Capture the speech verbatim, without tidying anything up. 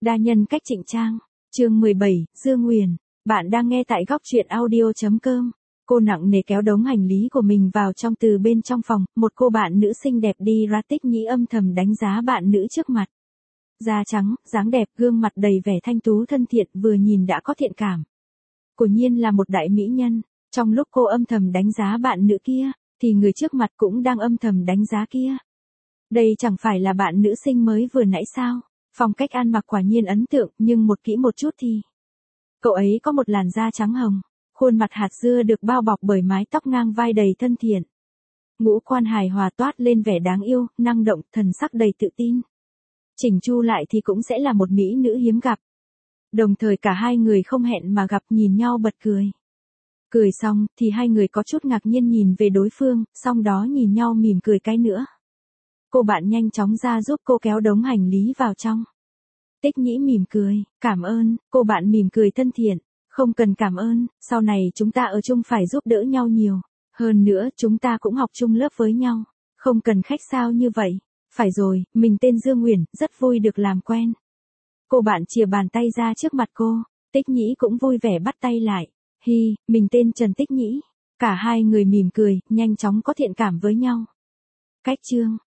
Đa nhân cách trịnh trang. Chương mười bảy, Dương Nguyền. Bạn đang nghe tại góc truyện audio.com. Cô nặng nề kéo đống hành lý của mình vào trong từ bên trong phòng, một cô bạn nữ xinh đẹp đi ra Tích Nhĩ âm thầm đánh giá bạn nữ trước mặt. Da trắng, dáng đẹp, gương mặt đầy vẻ thanh tú thân thiện, vừa nhìn đã có thiện cảm. Quả nhiên là một đại mỹ nhân. Trong lúc cô âm thầm đánh giá bạn nữ kia, thì người trước mặt cũng đang âm thầm đánh giá kia. Đây chẳng phải là bạn nữ sinh mới vừa nãy sao? Phong cách ăn mặc quả nhiên ấn tượng, nhưng một kỹ một chút thì... Cậu ấy có một làn da trắng hồng, khuôn mặt hạt dưa được bao bọc bởi mái tóc ngang vai đầy thân thiện. Ngũ quan hài hòa toát lên vẻ đáng yêu, năng động, thần sắc đầy tự tin. Chỉnh chu lại thì cũng sẽ là một mỹ nữ hiếm gặp. Đồng thời cả hai người không hẹn mà gặp nhìn nhau bật cười. Cười xong thì hai người có chút ngạc nhiên nhìn về đối phương, xong đó nhìn nhau mỉm cười cái nữa. Cô bạn nhanh chóng ra giúp cô kéo đống hành lý vào trong. Tích Nhĩ mỉm cười, cảm ơn, cô bạn mỉm cười thân thiện, không cần cảm ơn, sau này chúng ta ở chung phải giúp đỡ nhau nhiều. Hơn nữa chúng ta cũng học chung lớp với nhau, không cần khách sáo như vậy. Phải rồi, mình tên Dương Nguyền, rất vui được làm quen. Cô bạn chìa bàn tay ra trước mặt cô, Tích Nhĩ cũng vui vẻ bắt tay lại. Hi, mình tên Trần Tích Nhĩ. Cả hai người mỉm cười, nhanh chóng có thiện cảm với nhau. Cách chương.